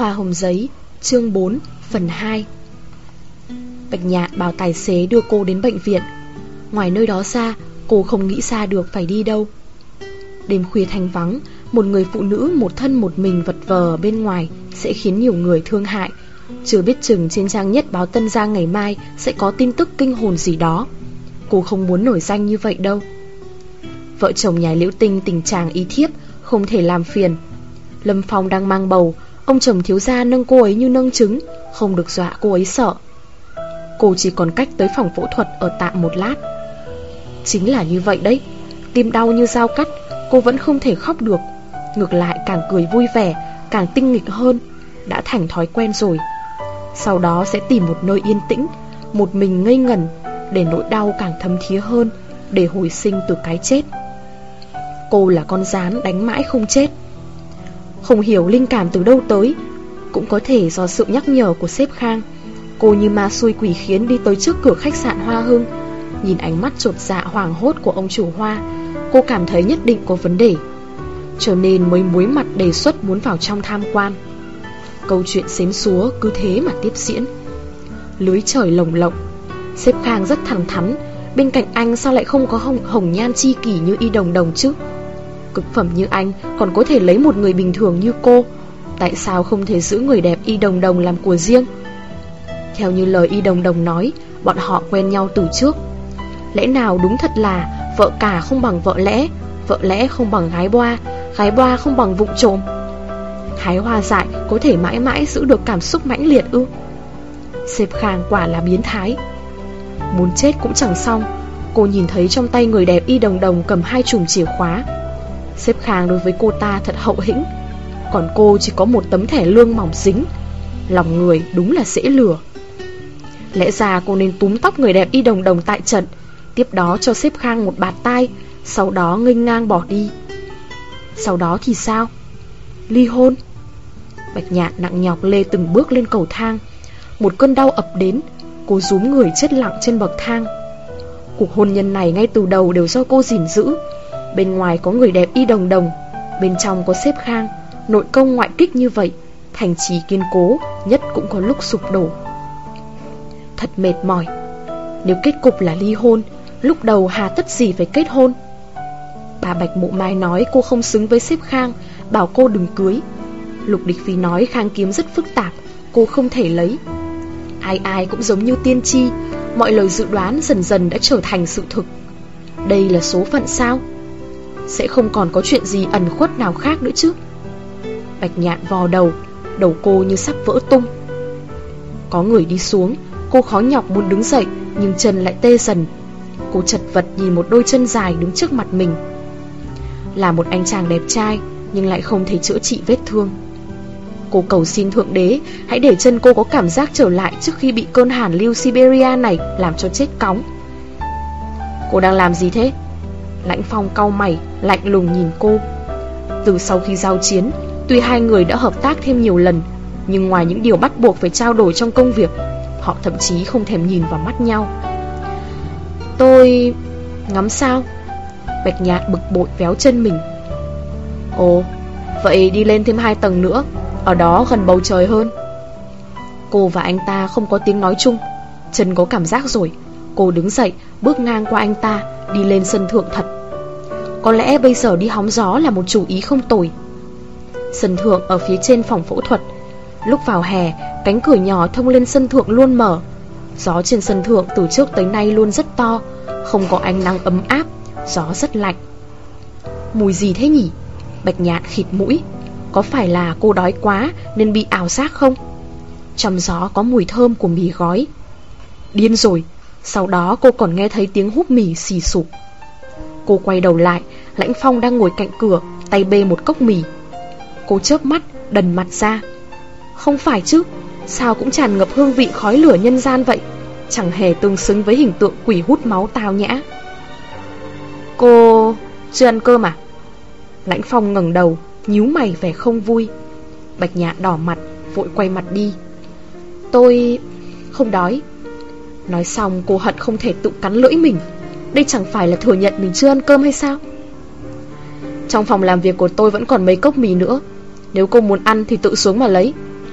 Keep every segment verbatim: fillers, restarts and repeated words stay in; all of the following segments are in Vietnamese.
Hoa hồng giấy, chương bốn, phần hai. Bạch Nhạn bảo tài xế đưa cô đến bệnh viện. Ngoài nơi đó ra, cô không nghĩ ra được phải đi đâu. Đêm khuya thanh vắng, một người phụ nữ một thân một mình vật vờ bên ngoài sẽ khiến nhiều người thương hại. Chưa biết chừng trên trang nhất báo Tân Giang ngày mai sẽ có tin tức kinh hồn gì đó. Cô không muốn nổi danh như vậy đâu. Vợ chồng nhà Liễu Tinh tình trạng y thiếp, không thể làm phiền. Lâm Phong đang mang bầu, ông chồng thiếu gia nâng cô ấy như nâng trứng, không được dọa cô ấy sợ. Cô chỉ còn cách tới phòng phẫu thuật ở tạm một lát. Chính là như vậy đấy, tim đau như dao cắt, cô vẫn không thể khóc được. Ngược lại càng cười vui vẻ, càng tinh nghịch hơn. Đã thành thói quen rồi. Sau đó sẽ tìm một nơi yên tĩnh, một mình ngây ngẩn, để nỗi đau càng thấm thía hơn, để hồi sinh từ cái chết. Cô là con gián đánh mãi không chết. Không hiểu linh cảm từ đâu tới, cũng có thể do sự nhắc nhở của sếp Khang. Cô như ma xui quỷ khiến đi tới trước cửa khách sạn Hoa Hưng. Nhìn ánh mắt chột dạ hoảng hốt của ông chủ Hoa, cô cảm thấy nhất định có vấn đề, cho nên mới muối mặt đề xuất muốn vào trong tham quan. Câu chuyện xến xúa cứ thế mà tiếp diễn. Lưới trời lồng lộng. Sếp Khang rất thẳng thắn, bên cạnh anh sao lại không có hồng, hồng nhan chi kỷ như Y Đồng Đồng chứ? Cực phẩm như anh còn có thể lấy một người bình thường như cô, tại sao không thể giữ người đẹp Y Đồng Đồng làm của riêng? Theo như lời Y Đồng Đồng nói, bọn họ quen nhau từ trước. Lẽ nào đúng thật là vợ cả không bằng vợ lẽ, vợ lẽ không bằng gái boa, gái boa không bằng vụng trộm? Hái hoa dại có thể mãi mãi giữ được cảm xúc mãnh liệt ư? Sếp Khang quả là biến thái. Muốn chết cũng chẳng xong. Cô nhìn thấy trong tay người đẹp Y Đồng Đồng cầm hai chùm chìa khóa. Sếp Khang đối với cô ta thật hậu hĩnh, còn cô chỉ có một tấm thẻ lương mỏng dính. Lòng người đúng là dễ lừa. Lẽ ra cô nên túm tóc người đẹp Y Đồng Đồng tại trận, tiếp đó cho sếp Khang một bạt tai, sau đó nghênh ngang bỏ đi. Sau đó thì sao? Ly hôn. Bạch Nhạn nặng nhọc lê từng bước lên cầu thang. Một cơn đau ập đến, cô rúm người chết lặng trên bậc thang. Cuộc hôn nhân này ngay từ đầu đều do cô gìn giữ. Bên ngoài có người đẹp Y Đồng Đồng, bên trong có sếp Khang. Nội công ngoại kích như vậy, thành trì kiên cố nhất cũng có lúc sụp đổ. Thật mệt mỏi. Nếu kết cục là ly hôn, lúc đầu hà tất gì phải kết hôn? Bà Bạch Mộ Mai nói cô không xứng với sếp Khang, bảo cô đừng cưới. Lục Địch Phi nói Khang kiếm rất phức tạp, cô không thể lấy. Ai ai cũng giống như tiên tri, mọi lời dự đoán dần dần đã trở thành sự thực. Đây là số phận sao? Sẽ không còn có chuyện gì ẩn khuất nào khác nữa chứ? Bạch Nhạn vò đầu, đầu cô như sắp vỡ tung. Có người đi xuống, cô khó nhọc muốn đứng dậy, nhưng chân lại tê dần. Cô chật vật nhìn một đôi chân dài đứng trước mặt mình. Là một anh chàng đẹp trai, nhưng lại không thể chữa trị vết thương. Cô cầu xin Thượng Đế hãy để chân cô có cảm giác trở lại trước khi bị cơn hàn lưu Siberia này làm cho chết cóng. Cô đang làm gì thế? Lãnh Phong cau mày, lạnh lùng nhìn cô. Từ sau khi giao chiến, tuy hai người đã hợp tác thêm nhiều lần, nhưng ngoài những điều bắt buộc phải trao đổi trong công việc, họ thậm chí không thèm nhìn vào mắt nhau. Tôi... ngắm sao? Bạch Nhạn bực bội véo chân mình. Ồ, vậy đi lên thêm hai tầng nữa, ở đó gần bầu trời hơn. Cô và anh ta không có tiếng nói chung. Chân có cảm giác rồi. Cô đứng dậy, bước ngang qua anh ta, đi lên sân thượng thật. Có lẽ bây giờ đi hóng gió là một chủ ý không tồi. Sân thượng ở phía trên phòng phẫu thuật. Lúc vào hè, cánh cửa nhỏ thông lên sân thượng luôn mở. Gió trên sân thượng từ trước tới nay luôn rất to, không có ánh nắng ấm áp, gió rất lạnh. Mùi gì thế nhỉ? Bạch Nhạn khịt mũi. Có phải là cô đói quá nên bị ảo giác không? Trong gió có mùi thơm của mì gói. Điên rồi. Sau đó cô còn nghe thấy tiếng húp mì xì sụp. Cô quay đầu lại, Lãnh Phong đang ngồi cạnh cửa, tay bê một cốc mì. Cô chớp mắt, đần mặt ra. Không phải chứ, sao cũng tràn ngập hương vị khói lửa nhân gian vậy, chẳng hề tương xứng với hình tượng quỷ hút máu tao nhã. Cô... chưa ăn cơm à? Lãnh Phong ngẩng đầu, nhíu mày vẻ không vui. Bạch Nhạn đỏ mặt, vội quay mặt đi. Tôi... không đói. Nói xong cô hận không thể tự cắn lưỡi mình. Đây chẳng phải là thừa nhận mình chưa ăn cơm hay sao? Trong phòng làm việc của tôi vẫn còn mấy cốc mì nữa, nếu cô muốn ăn thì tự xuống mà lấy.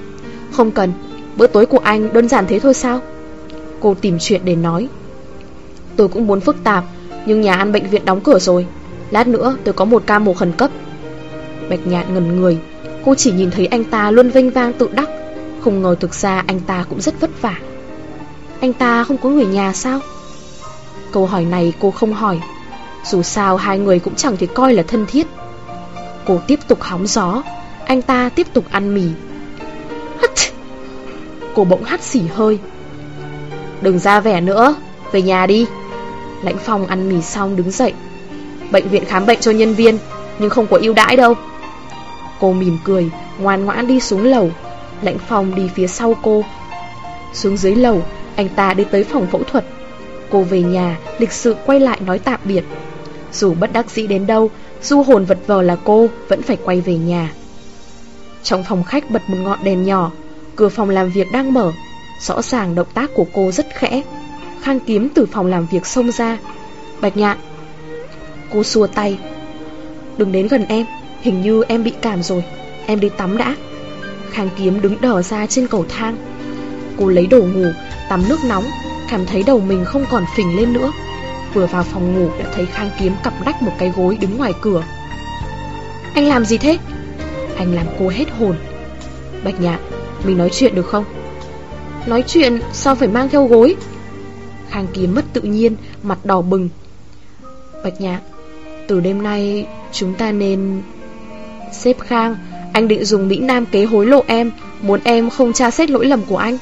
Không cần, bữa tối của anh đơn giản thế thôi sao? Cô tìm chuyện để nói. Tôi cũng muốn phức tạp, nhưng nhà ăn bệnh viện đóng cửa rồi. Lát nữa tôi có một ca mổ khẩn cấp. Bạch Nhạn ngẩn người. Cô chỉ nhìn thấy anh ta luôn vênh vang tự đắc, không ngờ thực ra anh ta cũng rất vất vả. Anh ta không có người nhà sao? Câu hỏi này cô không hỏi. Dù sao hai người cũng chẳng thể coi là thân thiết. Cô tiếp tục hóng gió. Anh ta tiếp tục ăn mì. Hắt. Cô bỗng hắt xỉ hơi. Đừng ra vẻ nữa, về nhà đi. Lãnh Phong ăn mì xong đứng dậy. Bệnh viện khám bệnh cho nhân viên, nhưng không có ưu đãi đâu. Cô mỉm cười, ngoan ngoãn đi xuống lầu. Lãnh Phong đi phía sau cô. Xuống dưới lầu, anh ta đi tới phòng phẫu thuật. Cô về nhà, lịch sự quay lại nói tạm biệt. Dù bất đắc dĩ đến đâu, du hồn vật vờ là cô vẫn phải quay về nhà. Trong phòng khách bật một ngọn đèn nhỏ. Cửa phòng làm việc đang mở. Rõ ràng động tác của cô rất khẽ. Khang Kiếm từ phòng làm việc xông ra. Bạch Nhạn. Cô xua tay. Đừng đến gần em, hình như em bị cảm rồi. Em đi tắm đã. Khang Kiếm đứng đờ ra trên cầu thang. Cô lấy đồ ngủ, tắm nước nóng, cảm thấy đầu mình không còn phình lên nữa. Vừa vào phòng ngủ đã thấy Khang Kiếm cặp đách một cái gối đứng ngoài cửa. Anh làm gì thế? Anh làm cô hết hồn. Bạch Nhạn, mình nói chuyện được không? Nói chuyện sao phải mang theo gối? Khang Kiếm mất tự nhiên, mặt đỏ bừng. Bạch Nhạn, từ đêm nay chúng ta nên... Sếp Khang, anh định dùng Mỹ Nam kế hối lộ em, muốn em không tra xét lỗi lầm của anh.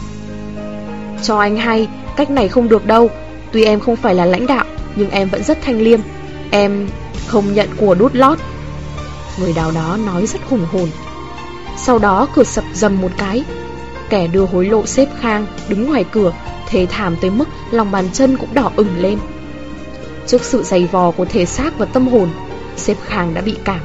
Cho anh hay, cách này không được đâu. Tuy em không phải là lãnh đạo, nhưng em vẫn rất thanh liêm. Em không nhận của đút lót. Người đào đó nói rất hùng hồn. Sau đó cửa sập dầm một cái. Kẻ đưa hối lộ sếp Khang đứng ngoài cửa, thề thảm tới mức lòng bàn chân cũng đỏ ửng lên. Trước sự giày vò của thể xác và tâm hồn, sếp Khang đã bị cảm.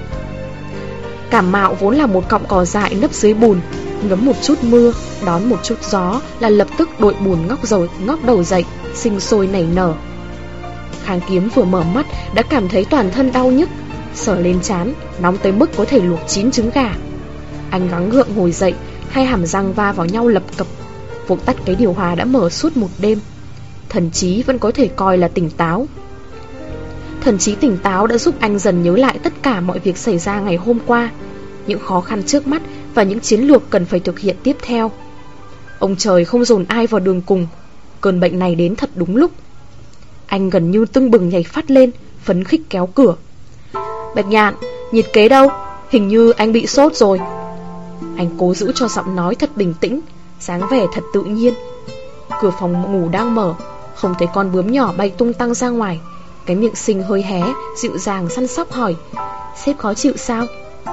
Cảm mạo vốn là một cọng cỏ dại nấp dưới bùn, ngấm một chút mưa, đón một chút gió là lập tức đội bùn ngóc rồi ngóc đầu dậy, sinh sôi nảy nở. Khang Kiếm vừa mở mắt đã cảm thấy toàn thân đau nhức, sờ lên trán, nóng tới mức có thể luộc chín trứng gà. Anh gắng gượng ngồi dậy, hai hàm răng va vào nhau lập cập. Vội tắt cái điều hòa đã mở suốt một đêm. Thần trí vẫn có thể coi là tỉnh táo. Thần trí tỉnh táo đã giúp anh dần nhớ lại tất cả mọi việc xảy ra ngày hôm qua, những khó khăn trước mắt và những chiến lược cần phải thực hiện tiếp theo. Ông trời không dồn ai vào đường cùng. Cơn bệnh này đến thật đúng lúc. Anh gần như tưng bừng nhảy phát lên, phấn khích kéo cửa. Bạch Nhạn, nhiệt kế đâu? Hình như anh bị sốt rồi. Anh cố giữ cho giọng nói thật bình tĩnh, dáng vẻ thật tự nhiên. Cửa phòng ngủ đang mở, không thấy con bướm nhỏ bay tung tăng ra ngoài. Cái miệng xinh hơi hé, dịu dàng săn sóc hỏi, sếp khó chịu sao?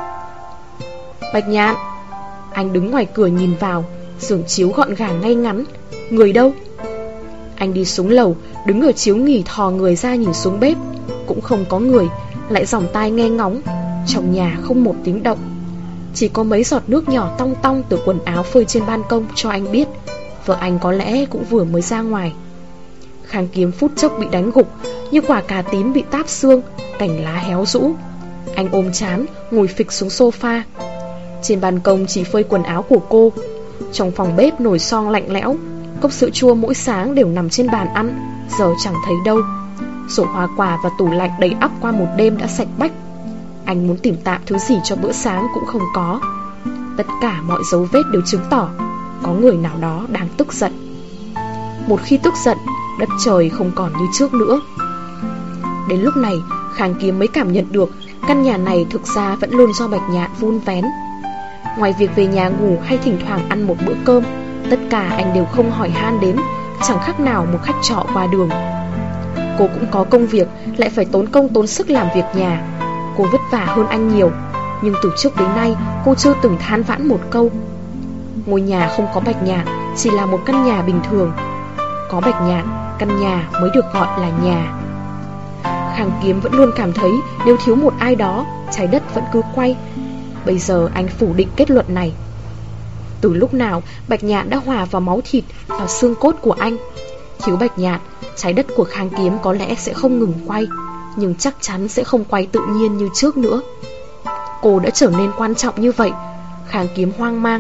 Bạch Nhạn. Anh đứng ngoài cửa nhìn vào. Giường chiếu gọn gàng ngay ngắn. Người đâu? Anh đi xuống lầu, đứng ở chiếu nghỉ thò người ra nhìn xuống bếp. Cũng không có người, lại dòng tai nghe ngóng. Trong nhà không một tiếng động. Chỉ có mấy giọt nước nhỏ tong tong từ quần áo phơi trên ban công cho anh biết vợ anh có lẽ cũng vừa mới ra ngoài. Khang Kiếm phút chốc bị đánh gục, như quả cà tím bị táp xương, cành lá héo rũ. Anh ôm trán, ngồi phịch xuống sofa. Trên ban công chỉ phơi quần áo của cô. Trong phòng bếp nồi son lạnh lẽo, cốc sữa chua mỗi sáng đều nằm trên bàn ăn, giờ chẳng thấy đâu. Sổ hoa quả và tủ lạnh đầy ắp qua một đêm đã sạch bách. Anh muốn tìm tạm thứ gì cho bữa sáng cũng không có. Tất cả mọi dấu vết đều chứng tỏ có người nào đó đang tức giận. Một khi tức giận, đất trời không còn như trước nữa. Đến lúc này, Khang Kiếm mới cảm nhận được căn nhà này thực ra vẫn luôn do Bạch Nhạn vun vén. Ngoài việc về nhà ngủ hay thỉnh thoảng ăn một bữa cơm, tất cả anh đều không hỏi han đến, chẳng khác nào một khách trọ qua đường. Cô cũng có công việc, lại phải tốn công tốn sức làm việc nhà. Cô vất vả hơn anh nhiều, nhưng từ trước đến nay cô chưa từng than vãn một câu. Ngôi nhà không có Bạch Nhạn chỉ là một căn nhà bình thường. Có Bạch Nhạn, căn nhà mới được gọi là nhà. Khang Kiếm vẫn luôn cảm thấy nếu thiếu một ai đó, trái đất vẫn cứ quay. Bây giờ anh phủ định kết luận này. Từ lúc nào Bạch Nhạn đã hòa vào máu thịt, vào xương cốt của anh. Thiếu Bạch Nhạn, trái đất của Khang Kiếm có lẽ sẽ không ngừng quay, nhưng chắc chắn sẽ không quay tự nhiên như trước nữa. Cô đã trở nên quan trọng như vậy. Khang Kiếm hoang mang,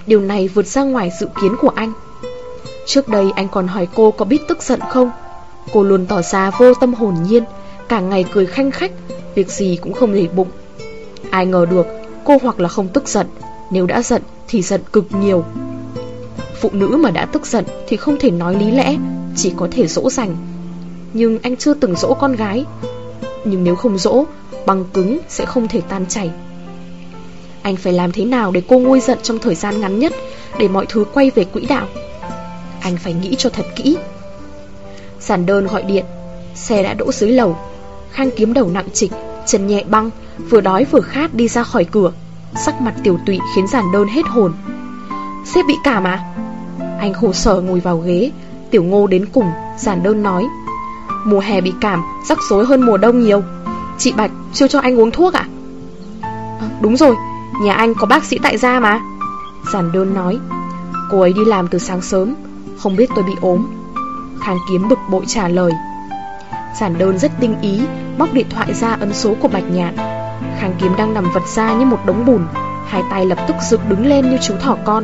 Điều này vượt ra ngoài dự kiến của anh. Trước đây anh còn hỏi cô có biết tức giận không. Cô luôn tỏ ra vô tâm hồn nhiên, cả ngày cười khanh khách, việc gì cũng không để bụng. Ai ngờ được cô hoặc là không tức giận, nếu đã giận thì giận cực nhiều. Phụ nữ mà đã tức giận thì không thể nói lý lẽ, chỉ có thể dỗ dành. Nhưng anh chưa từng dỗ con gái. Nhưng nếu không dỗ, băng cứng sẽ không thể tan chảy. Anh phải làm thế nào để cô nguôi giận trong thời gian ngắn nhất, để mọi thứ quay về quỹ đạo. Anh phải nghĩ cho thật kỹ. Giản Đơn gọi điện. Xe đã đỗ dưới lầu. Khang Kiếm đầu nặng trịch, chân nhẹ băng, vừa đói vừa khát đi ra khỏi cửa. Sắc mặt tiều tụy khiến Giản Đơn hết hồn. Sếp bị cảm à? Anh khổ sở ngồi vào ghế. Tiểu Ngô đến cùng. Giản Đơn nói, mùa hè bị cảm rắc rối hơn mùa đông nhiều. Chị Bạch chưa cho anh uống thuốc à? À, đúng rồi, nhà anh có bác sĩ tại gia mà. Giản Đơn nói, cô ấy đi làm từ sáng sớm, không biết tôi bị ốm. Khang Kiếm bực bội trả lời. Giản Đơn rất tinh ý, móc điện thoại ra ấn số của Bạch Nhạn. Khang Kiếm đang nằm vật ra như một đống bùn, hai tay lập tức dựng đứng lên như chú thỏ con.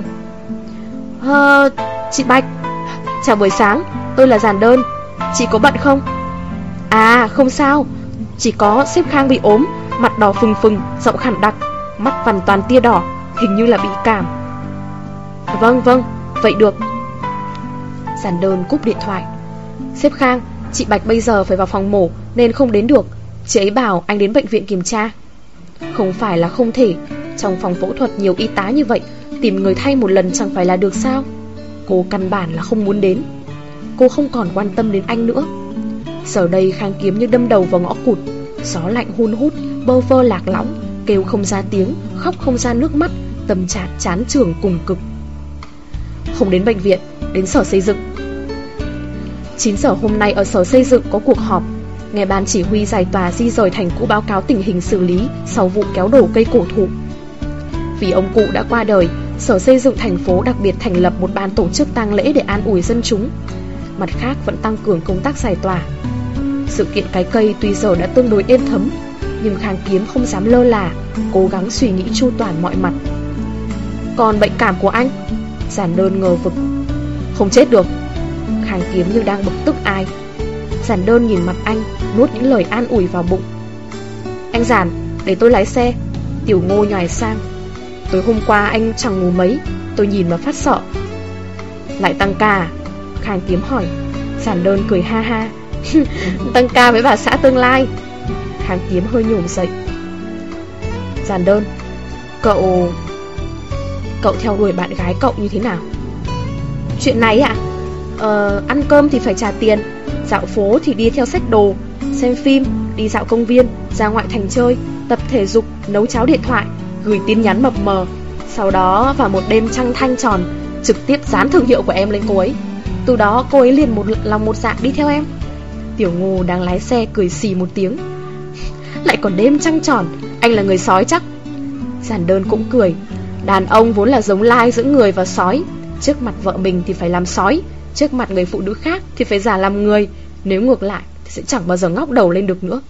Ờ, chị Bạch, chào buổi sáng, tôi là Giản Đơn. Chị có bận không? À, không sao, chỉ có sếp Khang bị ốm, mặt đỏ phừng phừng, giọng khản đặc, mắt hoàn toàn tia đỏ, hình như là bị cảm. Vâng, vâng, vậy được. Giản Đơn cúp điện thoại. Sếp Khang, chị Bạch bây giờ phải vào phòng mổ nên không đến được. Chị ấy bảo anh đến bệnh viện kiểm tra. Không phải là không thể, trong phòng phẫu thuật nhiều y tá như vậy, tìm người thay một lần chẳng phải là được sao? Cô căn bản là không muốn đến. Cô không còn quan tâm đến anh nữa. Giờ đây Khang Kiếm như đâm đầu vào ngõ cụt. Gió lạnh hun hút, bơ vơ lạc lõng, kêu không ra tiếng, khóc không ra nước mắt, tâm trạng chán chường cùng cực. Không đến bệnh viện, đến sở xây dựng. Chín giờ hôm nay ở sở xây dựng có cuộc họp. Nghe ban chỉ huy giải tỏa di rời thành cũ báo cáo tình hình xử lý sau vụ kéo đổ cây cổ thụ. Vì ông cụ đã qua đời, sở xây dựng thành phố đặc biệt thành lập một ban tổ chức tang lễ để an ủi dân chúng. Mặt khác vẫn tăng cường công tác giải tỏa. Sự kiện cái cây tuy giờ đã tương đối êm thấm, nhưng Khang Kiếm không dám lơ là, cố gắng suy nghĩ chu toàn mọi mặt. Còn bệnh cảm của anh? Giản Đơn ngờ vực. Không chết được. Khang Kiếm như đang bực tức ai. Giản Đơn nhìn mặt anh, nuốt những lời an ủi vào bụng. Anh Giản, để tôi lái xe. Tiểu Ngô nhoài sang. Tối hôm qua anh chẳng ngủ mấy, tôi nhìn mà phát sợ. Lại tăng ca à? Khang Kiếm hỏi. Giản Đơn cười ha ha. Tăng ca với bà xã tương lai. Khang Kiếm hơi nhổm dậy. Giản Đơn, Cậu... Cậu theo đuổi bạn gái cậu như thế nào? Chuyện này ạ? Ờ, ăn cơm thì phải trả tiền, dạo phố thì đi theo xách đồ, xem phim, đi dạo công viên, ra ngoại thành chơi, tập thể dục, nấu cháo điện thoại, gửi tin nhắn mập mờ. Sau đó vào một đêm trăng thanh tròn, trực tiếp dán thương hiệu của em lên cô ấy. Từ đó cô ấy liền một lòng một dạ đi theo em. Tiểu Ngô đang lái xe cười xì một tiếng. Lại còn đêm trăng tròn, anh là người sói chắc. Giản Đơn cũng cười. Đàn ông vốn là giống lai giữa người và sói. Trước mặt vợ mình thì phải làm sói, trước mặt người phụ nữ khác thì phải giả làm người. Nếu ngược lại thì sẽ chẳng bao giờ ngóc đầu lên được nữa.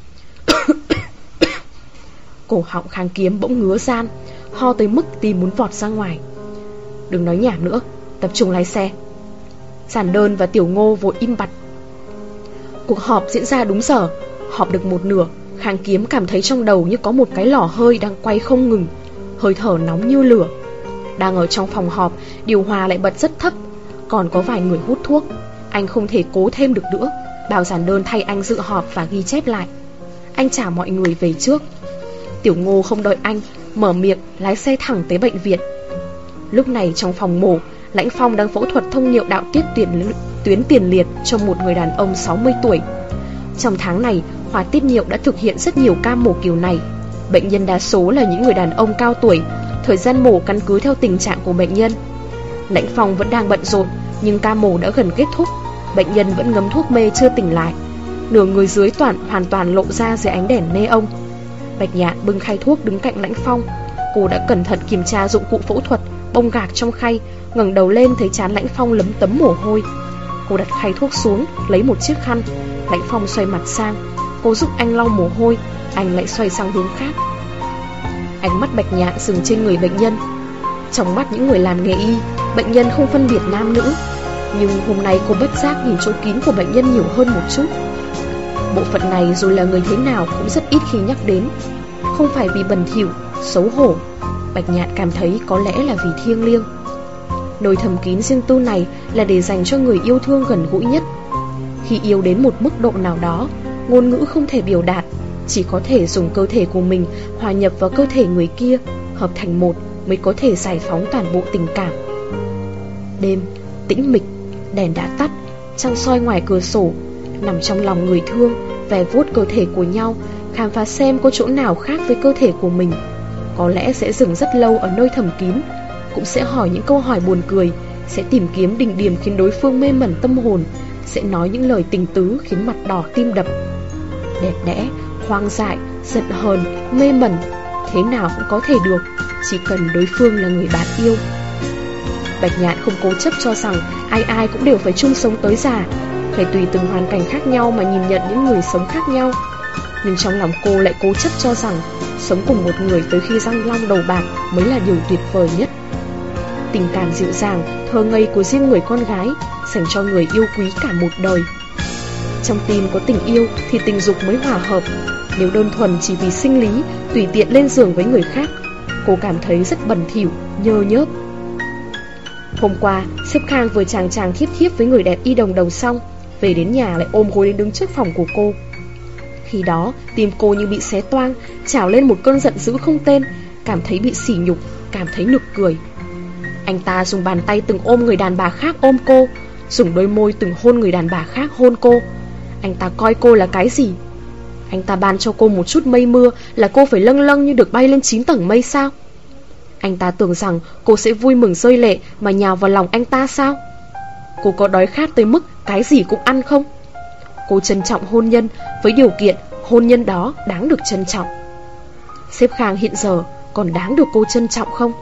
Cổ họng Khang Kiếm bỗng ngứa ran, ho tới mức tim muốn vọt ra ngoài. Đừng nói nhảm nữa, tập trung lái xe. Giản Đơn và Tiểu Ngô vội im bặt. Cuộc họp diễn ra đúng giờ. Họp được một nửa, Khang Kiếm cảm thấy trong đầu như có một cái lò hơi đang quay không ngừng, hơi thở nóng như lửa. Đang ở trong phòng họp, điều hòa lại bật rất thấp, còn có vài người hút thuốc. Anh không thể cố thêm được nữa, bảo Giản Đơn thay anh dự họp và ghi chép lại. Anh trả mọi người về trước. Tiểu Ngô không đợi anh, mở miệng lái xe thẳng tới bệnh viện. Lúc này trong phòng mổ, Lãnh Phong đang phẫu thuật thông niệu đạo tiết tuyến, tuyến tiền liệt cho một người đàn ông sáu mươi tuổi. Trong tháng này, khoa tiết niệu đã thực hiện rất nhiều ca mổ kiểu này. Bệnh nhân đa số là những người đàn ông cao tuổi, thời gian mổ căn cứ theo tình trạng của bệnh nhân. Lãnh Phong vẫn đang bận rộn, nhưng ca mổ đã gần kết thúc. Bệnh nhân vẫn ngấm thuốc mê chưa tỉnh lại. Nửa người dưới toàn hoàn toàn lộ ra dưới ánh đèn neon. Bạch Nhạn bưng khay thuốc đứng cạnh Lãnh Phong. Cô đã cẩn thận kiểm tra dụng cụ phẫu thuật, bông gạc trong khay, ngẩng đầu lên thấy trán Lãnh Phong lấm tấm mồ hôi. Cô đặt khay thuốc xuống, lấy một chiếc khăn. Lãnh Phong xoay mặt sang, cô giúp anh lau mồ hôi, anh lại xoay sang hướng khác. Ánh mắt Bạch Nhạn dừng trên người bệnh nhân. Trong mắt những người làm nghề y, bệnh nhân không phân biệt nam nữ. Nhưng hôm nay cô bất giác nhìn chỗ kín của bệnh nhân nhiều hơn một chút. Bộ phận này dù là người thế nào cũng rất ít khi nhắc đến. Không phải vì bẩn thỉu, xấu hổ, Bạch Nhạn cảm thấy có lẽ là vì thiêng liêng. Nơi thầm kín riêng tư này là để dành cho người yêu thương gần gũi nhất. Khi yêu đến một mức độ nào đó, ngôn ngữ không thể biểu đạt, chỉ có thể dùng cơ thể của mình hòa nhập vào cơ thể người kia, hợp thành một mới có thể giải phóng toàn bộ tình cảm. Đêm, tĩnh mịch, đèn đã tắt, trăng soi ngoài cửa sổ. Nằm trong lòng người thương, ve vuốt cơ thể của nhau, khám phá xem có chỗ nào khác với cơ thể của mình. Có lẽ sẽ dừng rất lâu ở nơi thầm kín, cũng sẽ hỏi những câu hỏi buồn cười, sẽ tìm kiếm đỉnh điểm khiến đối phương mê mẩn tâm hồn, sẽ nói những lời tình tứ khiến mặt đỏ tim đập. Đẹp đẽ, hoang dại, giận hờn, mê mẩn, thế nào cũng có thể được, chỉ cần đối phương là người bạn yêu. Bạch Nhạn không cố chấp cho rằng ai ai cũng đều phải chung sống tới già, phải tùy từng hoàn cảnh khác nhau mà nhìn nhận những người sống khác nhau. Nhưng trong lòng cô lại cố chấp cho rằng sống cùng một người tới khi răng long đầu bạc mới là điều tuyệt vời nhất. Tình cảm dịu dàng, thơ ngây của riêng người con gái dành cho người yêu quý cả một đời. Trong tim có tình yêu thì tình dục mới hòa hợp. Nếu đơn thuần chỉ vì sinh lý, tùy tiện lên giường với người khác, cô cảm thấy rất bẩn thỉu, nhơ nhớp. Hôm qua, sếp Khang vừa chàng chàng thiếp thiếp với người đẹp y đồng đầu xong, về đến nhà lại ôm gối đến đứng trước phòng của cô. Khi đó, tim cô như bị xé toang, trào lên một cơn giận dữ không tên, cảm thấy bị sỉ nhục, cảm thấy nực cười. Anh ta dùng bàn tay từng ôm người đàn bà khác ôm cô, dùng đôi môi từng hôn người đàn bà khác hôn cô. Anh ta coi cô là cái gì? Anh ta ban cho cô một chút mây mưa là cô phải lâng lâng như được bay lên chín tầng mây sao? Anh ta tưởng rằng cô sẽ vui mừng rơi lệ mà nhào vào lòng anh ta sao? Cô có đói khát tới mức cái gì cũng ăn không? Cô trân trọng hôn nhân với điều kiện hôn nhân đó đáng được trân trọng. Sếp Khang hiện giờ còn đáng được cô trân trọng không?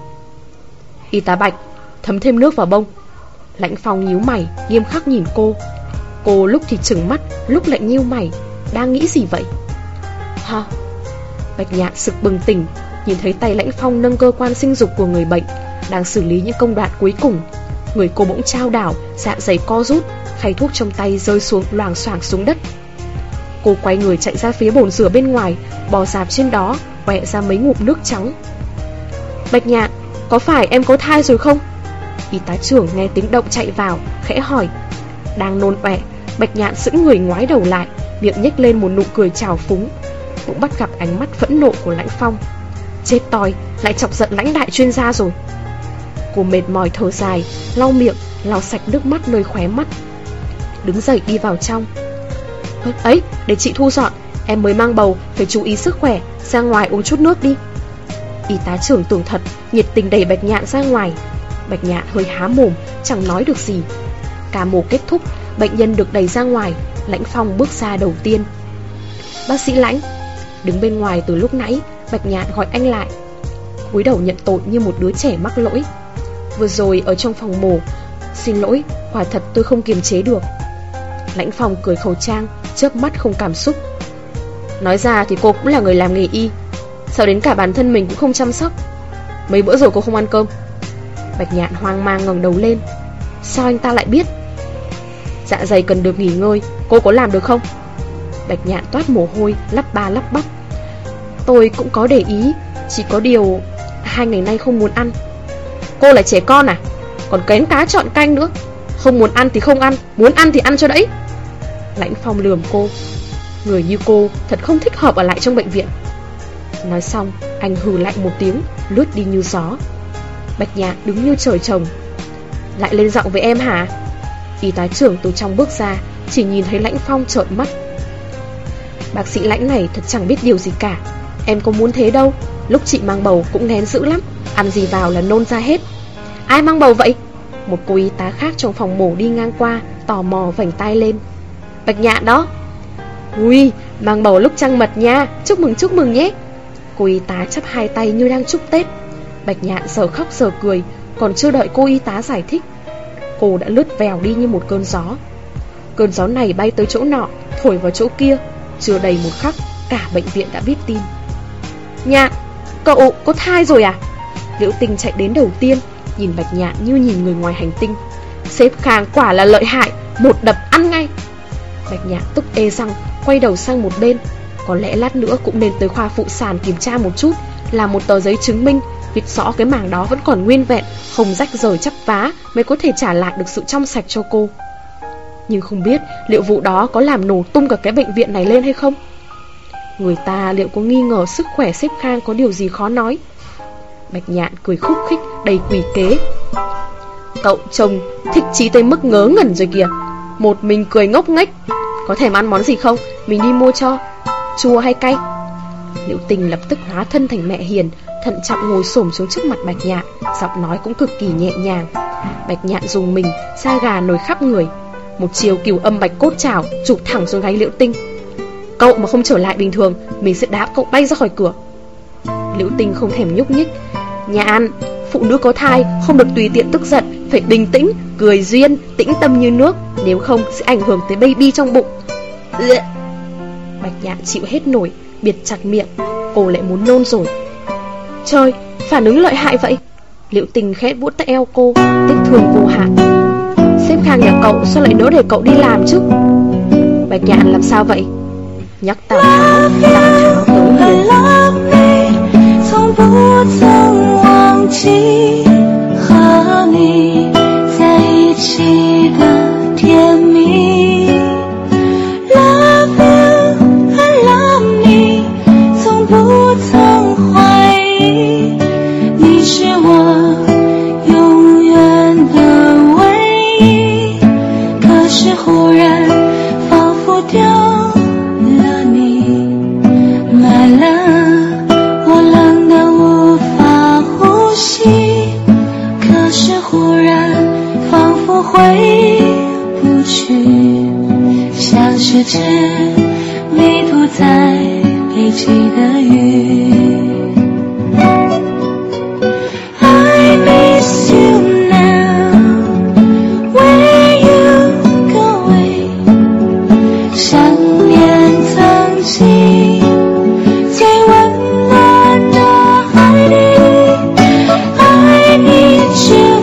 Y tá Bạch, thấm thêm nước vào bông. Lãnh Phong nhíu mày, nghiêm khắc nhìn cô. Cô lúc thì trừng mắt, lúc lại nhíu mày. Đang nghĩ gì vậy? Ha. Bạch Nhạn sực bừng tỉnh, nhìn thấy tay Lãnh Phong nâng cơ quan sinh dục của người bệnh, đang xử lý những công đoạn cuối cùng. Người cô bỗng chao đảo, dạ dày co rút, khay thuốc trong tay rơi xuống loảng xoảng xuống đất. Cô quay người chạy ra phía bồn rửa bên ngoài, bò dạp trên đó, quẹ ra mấy ngụm nước trắng. Bạch Nhạn, có phải em có thai rồi không? Y tá trưởng nghe tiếng động chạy vào, khẽ hỏi. Đang nôn ọe, Bạch Nhạn sững người ngoái đầu lại, miệng nhếch lên một nụ cười trào phúng, cũng bắt gặp ánh mắt phẫn nộ của Lãnh Phong. Chết toi, lại chọc giận Lãnh đại chuyên gia rồi. Cô mệt mỏi thở dài, lau miệng, lau sạch nước mắt nơi khóe mắt, đứng dậy đi vào trong. Ấy, để chị thu dọn, em mới mang bầu, phải chú ý sức khỏe, ra ngoài uống chút nước đi. Y tá trưởng tưởng thật, nhiệt tình đẩy Bạch Nhạn ra ngoài. Bạch Nhạn hơi há mồm, chẳng nói được gì. Ca mổ kết thúc, bệnh nhân được đẩy ra ngoài. Lãnh Phong bước ra đầu tiên. Bác sĩ Lãnh. Đứng bên ngoài từ lúc nãy, Bạch Nhạn gọi anh lại, cúi đầu nhận tội như một đứa trẻ mắc lỗi. Vừa rồi ở trong phòng mổ, xin lỗi, quả thật tôi không kiềm chế được. Lãnh Phong cười khẩu trang, chớp mắt không cảm xúc. Nói ra thì cô cũng là người làm nghề y, sao đến cả bản thân mình cũng không chăm sóc? Mấy bữa rồi cô không ăn cơm? Bạch Nhạn hoang mang ngẩng đầu lên. Sao anh ta lại biết? Dạ dày cần được nghỉ ngơi, cô có làm được không? Bạch Nhạn toát mồ hôi, lắp ba lắp bắp. Tôi cũng có để ý, chỉ có điều hai ngày nay không muốn ăn. Cô là trẻ con à? Còn kén cá chọn canh nữa. Không muốn ăn thì không ăn, muốn ăn thì ăn cho đẫy. Lãnh Phong lườm cô. Người như cô thật không thích hợp ở lại trong bệnh viện. Nói xong, anh hừ lạnh một tiếng, lướt đi như gió. Bạch Nhạn đứng như trời trồng. Lại lên giọng với em hả? Y tá trưởng từ trong bước ra, chỉ nhìn thấy Lãnh Phong trợn mắt. Bác sĩ Lãnh này thật chẳng biết điều gì cả. Em có muốn thế đâu. Lúc chị mang bầu cũng nén dữ lắm, ăn gì vào là nôn ra hết. Ai mang bầu vậy? Một cô y tá khác trong phòng mổ đi ngang qua, tò mò vành tai lên. Bạch Nhạn đó. Ui, mang bầu lúc trăng mật nha, chúc mừng chúc mừng nhé. Cô y tá chắp hai tay như đang chúc Tết. Bạch Nhạn giờ khóc giờ cười, còn chưa đợi cô y tá giải thích, cô đã lướt vèo đi như một cơn gió. Cơn gió này bay tới chỗ nọ, thổi vào chỗ kia. Chưa đầy một khắc, cả bệnh viện đã biết tin. Nhạn, cậu có thai rồi à? Liễu Tình chạy đến đầu tiên, nhìn Bạch Nhạn như nhìn người ngoài hành tinh. Sếp Khang quả là lợi hại, một đập ăn ngay. Bạch Nhạn tức ê răng, quay đầu sang một bên. Có lẽ lát nữa cũng nên tới khoa phụ sản kiểm tra một chút, làm một tờ giấy chứng minh, viết rõ cái mảng đó vẫn còn nguyên vẹn, không rách rời chắp vá, mới có thể trả lại được sự trong sạch cho cô. Nhưng không biết liệu vụ đó có làm nổ tung cả cái bệnh viện này lên hay không. Người ta liệu có nghi ngờ sức khỏe sếp Khang có điều gì khó nói. Bạch Nhạn cười khúc khích đầy quỷ kế. Cậu chồng thích chí tới mức ngớ ngẩn rồi kìa. Một mình cười ngốc nghếch. Có thèm ăn món gì không? Mình đi mua cho. Chua hay cay? Liễu Tình lập tức hóa thân thành mẹ hiền, thận trọng ngồi xổm xuống trước mặt Bạch Nhạn, giọng nói cũng cực kỳ nhẹ nhàng. Bạch Nhạn dùng mình, da gà nổi khắp người. Một chiều cửu âm bạch cốt chảo chụp thẳng xuống gáy Liễu Tinh. Cậu mà không trở lại bình thường, mình sẽ đá cậu bay ra khỏi cửa. Liễu Tinh không thèm nhúc nhích. Nhạn, phụ nữ có thai không được tùy tiện tức giận, phải bình tĩnh, cười duyên, tĩnh tâm như nước, nếu không sẽ ảnh hưởng tới baby trong bụng. Bạch Nhạn chịu hết nổi, bịt chặt miệng. Cô lại muốn nôn rồi. Trời, phản ứng lợi hại vậy. Liễu Tình khẽ vuốt tay eo cô, tiếc thương vô hạn. Sếp Khang nhà cậu sao lại nỡ để cậu đi làm chứ? Bạch Nhạn làm sao vậy? Nhắc Tào Tháo, Tào Tháo tới liền. 从不曾忘记和你在一起的甜蜜 Love you, I love me 从不曾怀疑你是我永远的唯一 可是忽然仿佛丢了你 My love忽然仿佛回不去像是只迷途在北极的鱼 I miss you now Where you going 想念曾经最温暖的海底 I need you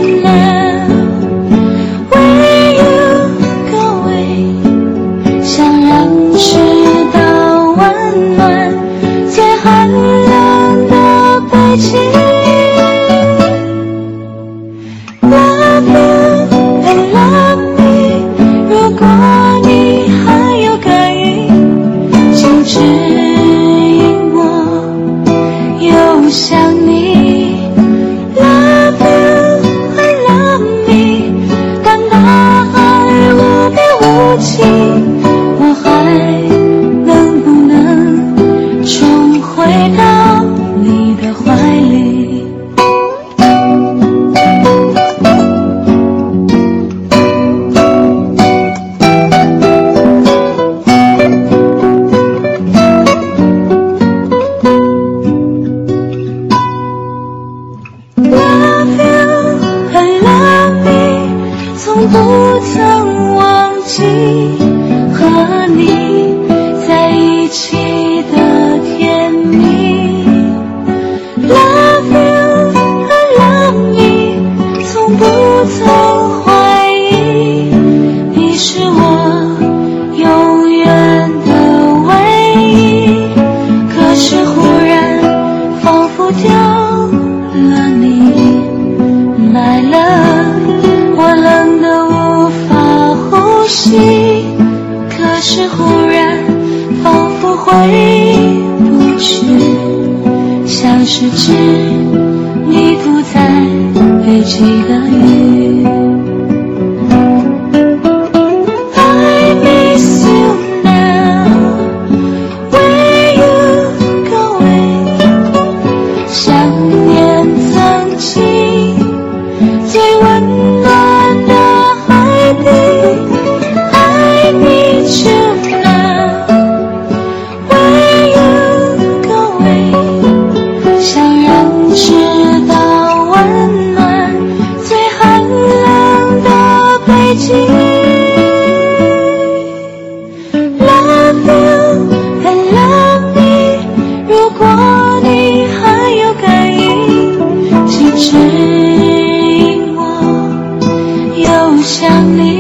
vang lý